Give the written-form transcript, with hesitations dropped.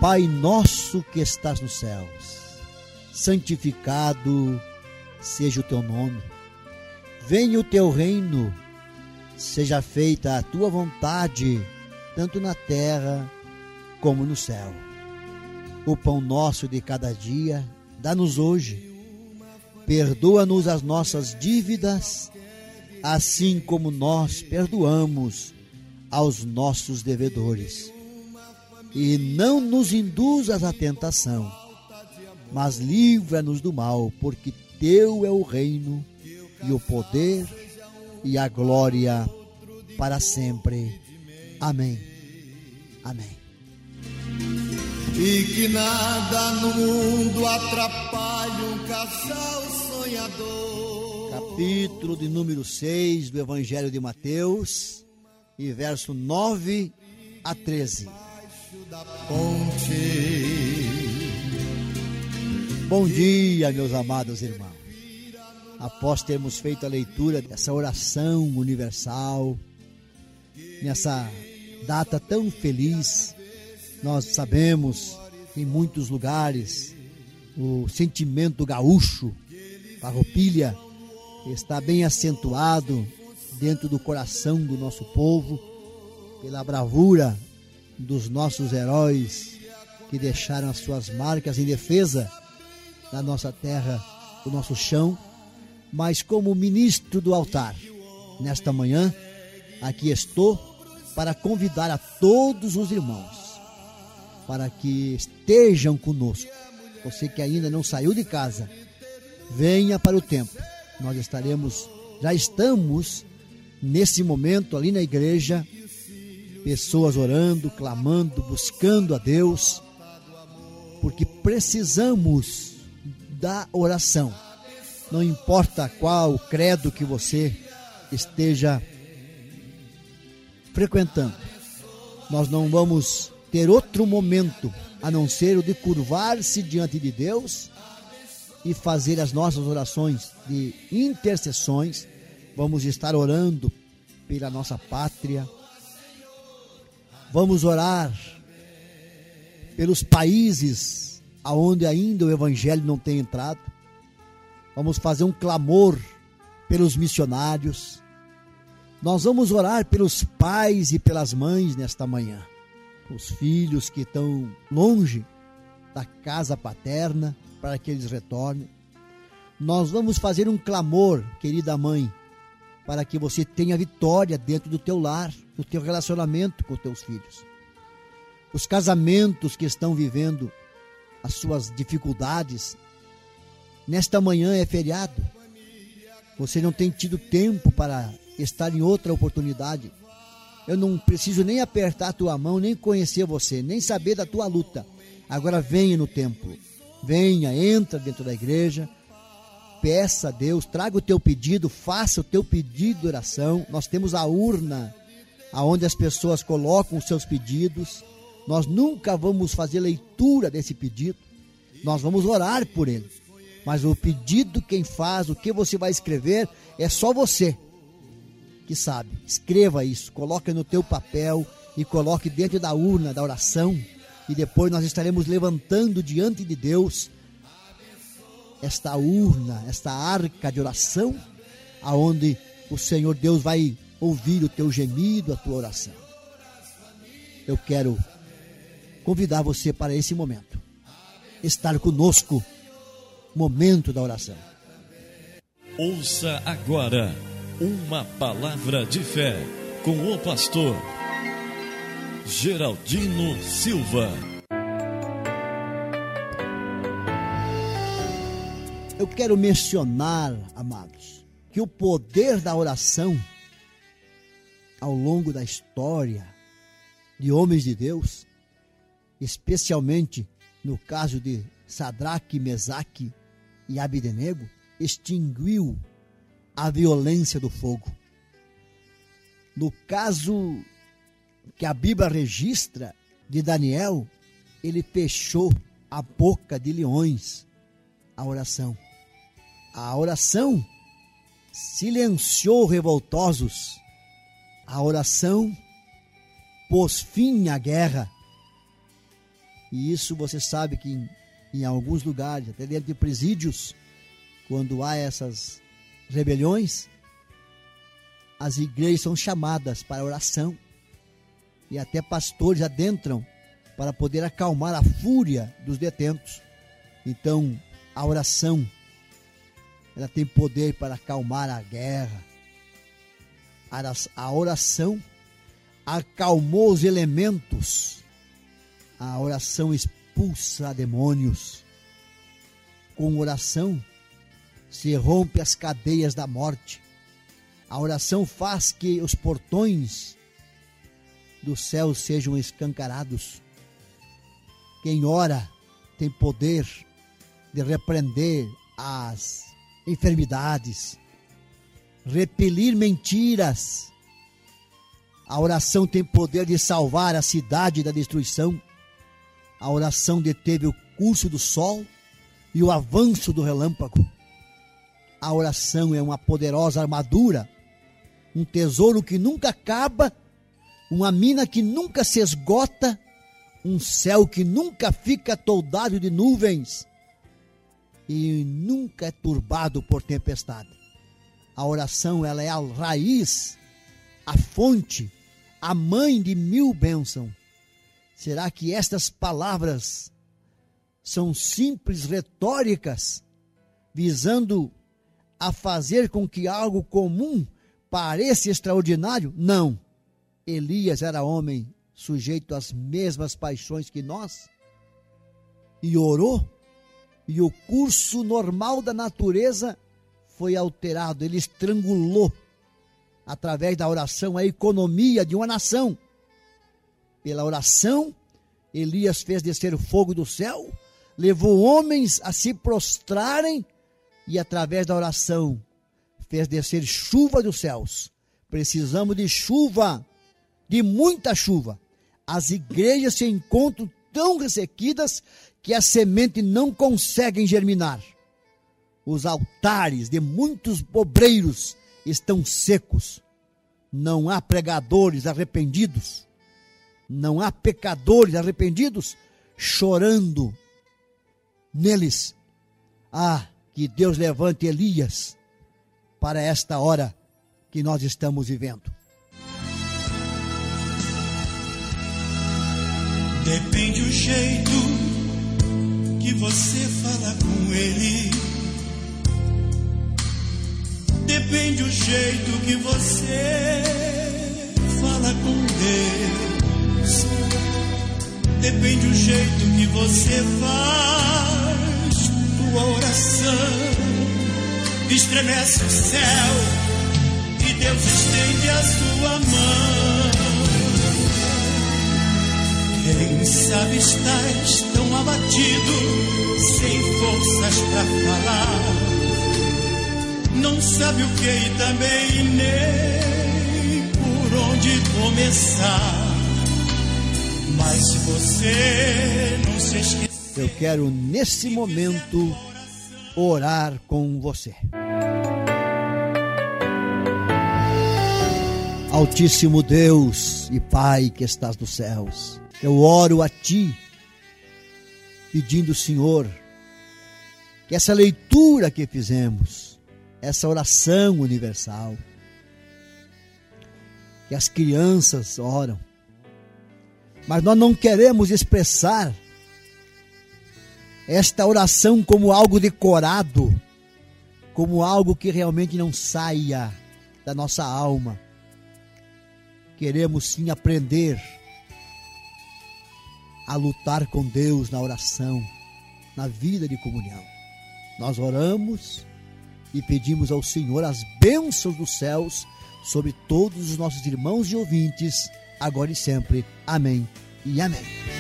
Pai nosso que estás nos céus, santificado seja o teu nome. Venha o teu reino, seja feita a tua vontade, tanto na terra como no céu. O pão nosso de cada dia, dá-nos hoje. Perdoa-nos as nossas dívidas, assim como nós perdoamos aos nossos devedores. E não nos induzas à tentação, mas livra-nos do mal, porque teu é o reino, e o poder, e a glória, para sempre. Amém. Amém. E que nada no mundo atrapalhe um casal sonhador. Capítulo de número 6 do Evangelho de Mateus, e verso 9 a 13. Da ponte. Bom dia, meus amados irmãos. Após termos feito a leitura dessa oração universal, nessa data tão feliz, nós sabemos que em muitos lugares o sentimento gaúcho, farroupilha, está bem acentuado dentro do coração do nosso povo, pela bravura dos nossos heróis que deixaram as suas marcas em defesa da nossa terra, do nosso chão. Mas como ministro do altar, nesta manhã, aqui estou para convidar a todos os irmãos para que estejam conosco. Você que ainda não saiu de casa, venha para o templo. Nós já estamos nesse momento ali na igreja, pessoas orando, clamando, buscando a Deus, porque precisamos da oração. Não importa qual credo que você esteja frequentando, nós não vamos ter outro momento a não ser o de curvar-se diante de Deus e fazer as nossas orações de intercessões. Vamos estar orando pela nossa pátria, vamos orar pelos países aonde ainda o Evangelho não tem entrado. Vamos fazer um clamor pelos missionários. Nós vamos orar pelos pais e pelas mães nesta manhã. Os filhos que estão longe da casa paterna, para que eles retornem. Nós vamos fazer um clamor, querida mãe, para que você tenha vitória dentro do teu lar, no teu relacionamento com os teus filhos. Os casamentos que estão vivendo as suas dificuldades, nesta manhã é feriado, você não tem tido tempo para estar em outra oportunidade. Eu não preciso nem apertar a tua mão, nem conhecer você, nem saber da tua luta. Agora venha no templo, venha, entra dentro da igreja, peça a Deus, traga o teu pedido, faça o teu pedido de oração. Nós temos a urna, onde as pessoas colocam os seus pedidos. Nós nunca vamos fazer leitura desse pedido, nós vamos orar por ele. Mas o pedido, quem faz, o que você vai escrever, é só você que sabe. Escreva isso, coloque no teu papel e coloque dentro da urna da oração, e depois nós estaremos levantando diante de Deus esta urna, esta arca de oração, aonde o Senhor Deus vai ouvir o teu gemido, a tua oração. Eu quero convidar você para esse momento, estar conosco, momento da oração. Ouça agora uma palavra de fé com o pastor Geraldino Silva. Eu quero mencionar, amados, que o poder da oração ao longo da história de homens de Deus, especialmente no caso de Sadraque, Mesaque e Abdenego, extinguiu a violência do fogo. No caso que a Bíblia registra de Daniel, ele fechou a boca de leões. A oração silenciou revoltosos. A oração pôs fim à guerra. E isso você sabe que em alguns lugares, até dentro de presídios, quando há essas rebeliões, as igrejas são chamadas para oração e até pastores adentram para poder acalmar a fúria dos detentos. Então, a oração, ela tem poder para acalmar a guerra. A oração acalmou os elementos. A oração expulsa demônios. Com oração se rompe as cadeias da morte. A oração faz que os portões do céu sejam escancarados. Quem ora tem poder de repreender as enfermidades, repelir mentiras. A oração tem poder de salvar a cidade da destruição. A oração deteve o curso do sol e o avanço do relâmpago. A oração é uma poderosa armadura, um tesouro que nunca acaba, uma mina que nunca se esgota, um céu que nunca fica toldado de nuvens e nunca é turbado por tempestade. A oração, ela é a raiz, a fonte, a mãe de 1000 bênçãos. Será que estas palavras são simples retóricas, visando a fazer com que algo comum pareça extraordinário? Não. Elias era homem sujeito às mesmas paixões que nós e orou, e o curso normal da natureza foi alterado. Ele estrangulou, através da oração, a economia de uma nação. Pela oração, Elias fez descer o fogo do céu, levou homens a se prostrarem e, através da oração, fez descer chuva dos céus. Precisamos de chuva, de muita chuva. As igrejas se encontram tão ressequidas que a semente não consegue germinar. Os altares de muitos obreiros estão secos. Não há pregadores arrependidos. Não há pecadores arrependidos chorando neles. Que Deus levante Elias para esta hora que nós estamos vivendo. Depende o jeito que você fala com ele. Depende o jeito que você fala com Deus. Depende o jeito que você faz tua oração. Estremece o céu e Deus estende a sua mão. Quem sabe estás tão abatido, sem forças pra falar. Não sabe o que e também nem por onde começar. Mas se você não se esquecer, eu quero nesse momento orar com você. Altíssimo Deus e Pai que estás nos céus, eu oro a Ti, pedindo, Senhor, que essa leitura que fizemos, essa oração universal, que as crianças oram, mas nós não queremos expressar esta oração como algo decorado, como algo que realmente não saia da nossa alma. Queremos sim aprender a lutar com Deus na oração, na vida de comunhão. Nós oramos e pedimos ao Senhor as bênçãos dos céus sobre todos os nossos irmãos e ouvintes, agora e sempre. Amém e amém.